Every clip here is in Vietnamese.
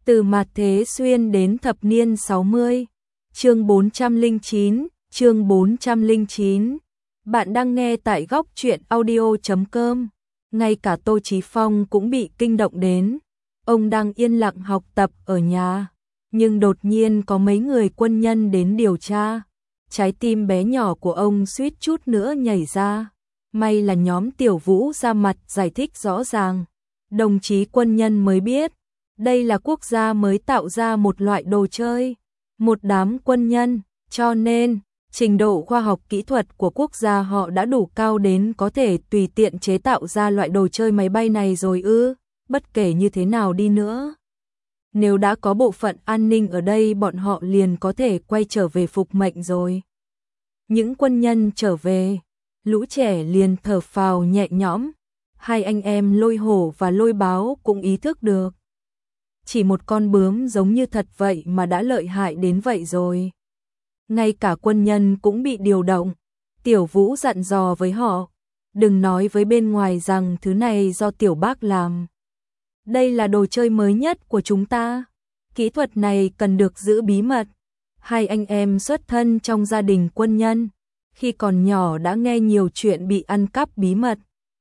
Từ mạt thế xuyên đến thập niên 60. Chương 409. Bạn đang nghe tại góc truyện audio.com. Ngay cả Tô Chí Phong cũng bị kinh động đến. Ông đang yên lặng học tập ở nhà, nhưng đột nhiên có mấy người quân nhân đến điều tra. Trái tim bé nhỏ của ông suýt chút nữa nhảy ra. May là nhóm Tiểu Vũ ra mặt giải thích rõ ràng. Đồng chí quân nhân mới biết, đây là quốc gia mới tạo ra một loại đồ chơi, một đám quân nhân, cho nên trình độ khoa học kỹ thuật của quốc gia họ đã đủ cao đến có thể tùy tiện chế tạo ra loại đồ chơi máy bay này rồi ư. Bất kể như thế nào đi nữa, nếu đã có bộ phận an ninh ở đây, bọn họ liền có thể quay trở về phục mệnh rồi. Những quân nhân trở về, lũ trẻ liền thở phào nhẹ nhõm. Hai anh em Lôi Hổ và Lôi Báo cũng ý thức được, chỉ một con bướm giống như thật vậy mà đã lợi hại đến vậy rồi. Ngay cả quân nhân cũng bị điều động. Tiểu Vũ dặn dò với họ, đừng nói với bên ngoài rằng thứ này do Tiểu Bác làm. Đây là đồ chơi mới nhất của chúng ta, kỹ thuật này cần được giữ bí mật. Hai anh em xuất thân trong gia đình quân nhân, khi còn nhỏ đã nghe nhiều chuyện bị ăn cắp bí mật.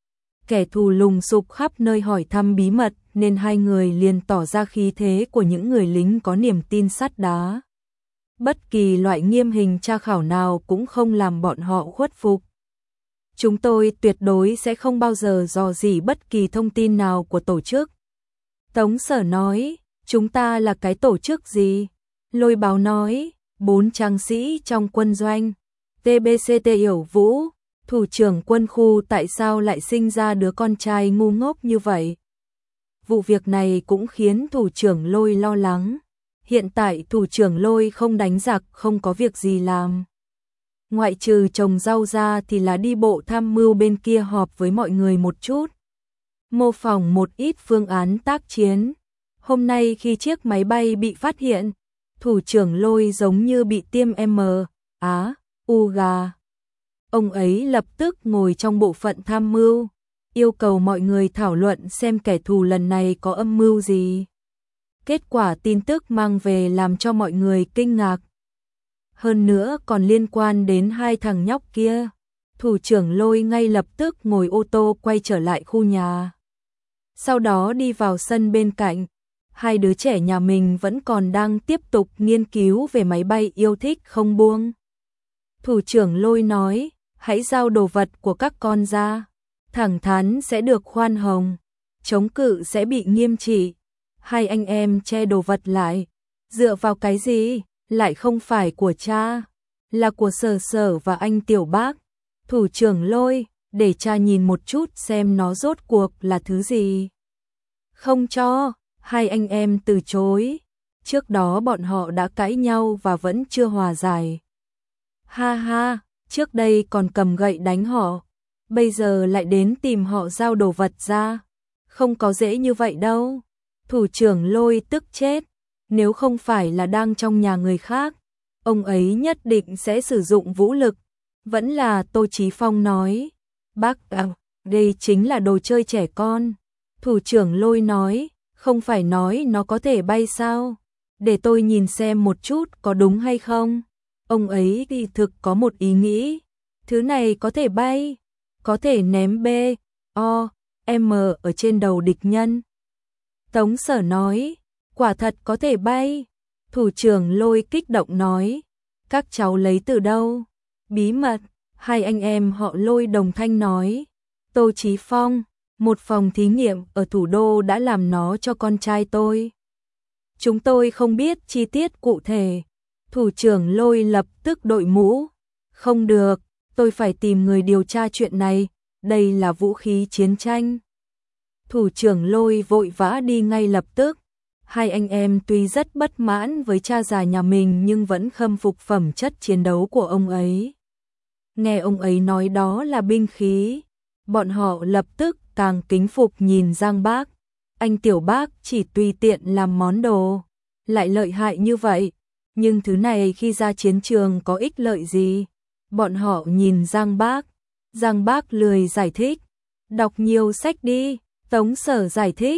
Kẻ thù lùng sục khắp nơi hỏi thăm bí mật, nên hai người liền tỏ ra khí thế của những người lính có niềm tin sắt đá. Bất kỳ loại nghiêm hình tra khảo nào cũng không làm bọn họ khuất phục. Chúng tôi tuyệt đối sẽ không bao giờ dò dỉ bất kỳ thông tin nào của tổ chức. Tống Sở nói, chúng ta là cái tổ chức gì? Lôi Báo nói, 4 tráng sĩ trong quân doanh. TBCT Yểu Vũ, thủ trưởng quân khu, tại sao lại sinh ra đứa con trai ngu ngốc như vậy? Vụ việc này cũng khiến thủ trưởng Lôi lo lắng. Hiện tại thủ trưởng Lôi không đánh giặc, không có việc gì làm. Ngoại trừ trồng rau ra thì là đi bộ tham mưu bên kia họp với mọi người một chút, mô phỏng một ít phương án tác chiến. Hôm nay khi chiếc máy bay bị phát hiện, thủ trưởng Lôi giống như bị tiêm u gà. Ông ấy lập tức ngồi trong bộ phận tham mưu, yêu cầu mọi người thảo luận xem kẻ thù lần này có âm mưu gì. Kết quả tin tức mang về làm cho mọi người kinh ngạc. Hơn nữa còn liên quan đến hai thằng nhóc kia. Thủ trưởng Lôi ngay lập tức ngồi ô tô quay trở lại khu nhà. Sau đó đi vào sân bên cạnh. Hai đứa trẻ nhà mình vẫn còn đang tiếp tục nghiên cứu về máy bay yêu thích không buông. Thủ trưởng Lôi nói, hãy giao đồ vật của các con ra. Thẳng thắn sẽ được khoan hồng, chống cự sẽ bị nghiêm trị. Hai anh em che đồ vật lại. Dựa vào cái gì? Lại không phải của cha, là của Sở Sở và anh Tiểu Bác. Thủ trưởng Lôi, để cha nhìn một chút xem nó rốt cuộc là thứ gì. Không cho. Hai anh em từ chối. Trước đó bọn họ đã cãi nhau và vẫn chưa hòa giải. Ha ha, trước đây còn cầm gậy đánh họ, bây giờ lại đến tìm họ giao đồ vật ra. Không có dễ như vậy đâu. Thủ trưởng Lôi tức chết. Nếu không phải là đang trong nhà người khác, ông ấy nhất định sẽ sử dụng vũ lực. Vẫn là Tô Chí Phong nói, bác đây chính là đồ chơi trẻ con. Thủ trưởng Lôi nói, không phải nói nó có thể bay sao? Để tôi nhìn xem một chút có đúng hay không. Ông ấy thì thực có một ý nghĩ, thứ này có thể bay, có thể ném B.O.M ở trên đầu địch nhân. Tống Sở nói, quả thật có thể bay. Thủ trưởng Lôi kích động nói, các cháu lấy từ đâu? Bí mật. Hai anh em họ Lôi đồng thanh nói, Tô Chí Phong, một phòng thí nghiệm ở thủ đô đã làm nó cho con trai tôi. Chúng tôi không biết chi tiết cụ thể. Thủ trưởng Lôi lập tức đội mũ. Không được, tôi phải tìm người điều tra chuyện này, đây là vũ khí chiến tranh. Thủ trưởng Lôi vội vã đi ngay lập tức. Hai anh em tuy rất bất mãn với cha già nhà mình nhưng vẫn khâm phục phẩm chất chiến đấu của ông ấy. Nghe ông ấy nói đó là binh khí, bọn họ lập tức càng kính phục nhìn Giang Bác. Anh Tiểu Bác chỉ tùy tiện làm món đồ, lại lợi hại như vậy. Nhưng thứ này khi ra chiến trường có ích lợi gì? Bọn họ nhìn Giang Bác. Giang Bác lười giải thích. Đọc nhiều sách đi, Tống Sở giải thích.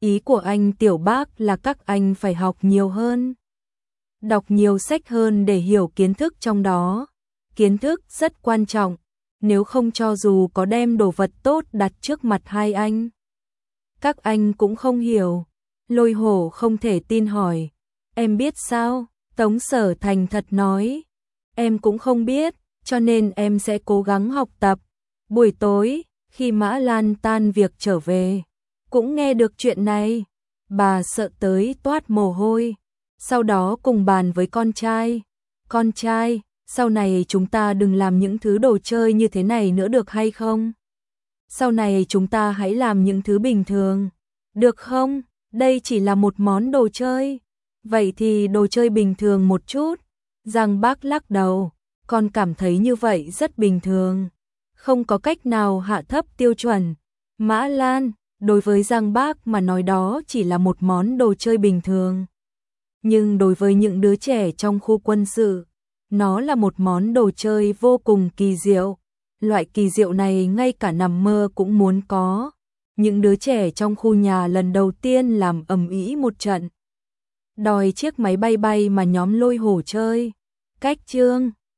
Ý của anh Tiểu Bác là các anh phải học nhiều hơn. Đọc nhiều sách hơn để hiểu kiến thức trong đó. Kiến thức rất quan trọng, nếu không cho dù có đem đồ vật tốt đặt trước mặt hai anh, các anh cũng không hiểu. Lôi Hổ không thể tin hỏi, em biết sao? Tống Sở thành thật nói, em cũng không biết, cho nên em sẽ cố gắng học tập. Buổi tối, khi Mã Lan tan việc trở về, cũng nghe được chuyện này, bà sợ tới toát mồ hôi. Sau đó cùng bàn với con trai, sau này chúng ta đừng làm những thứ đồ chơi như thế này nữa được hay không? Sau này chúng ta hãy làm những thứ bình thường, được không? Đây chỉ là một món đồ chơi. Vậy thì đồ chơi bình thường một chút. Giang Bác lắc đầu, con cảm thấy như vậy rất bình thường, không có cách nào hạ thấp tiêu chuẩn. Mã Lan, đối với Giang Bác mà nói đó chỉ là một món đồ chơi bình thường. Nhưng đối với những đứa trẻ trong khu quân sự, nó là một món đồ chơi vô cùng kỳ diệu. Loại kỳ diệu này ngay cả nằm mơ cũng muốn có. Những đứa trẻ trong khu nhà lần đầu tiên làm ầm ĩ một trận, đòi chiếc máy bay bay mà nhóm Lôi Hổ chơi. Cách chương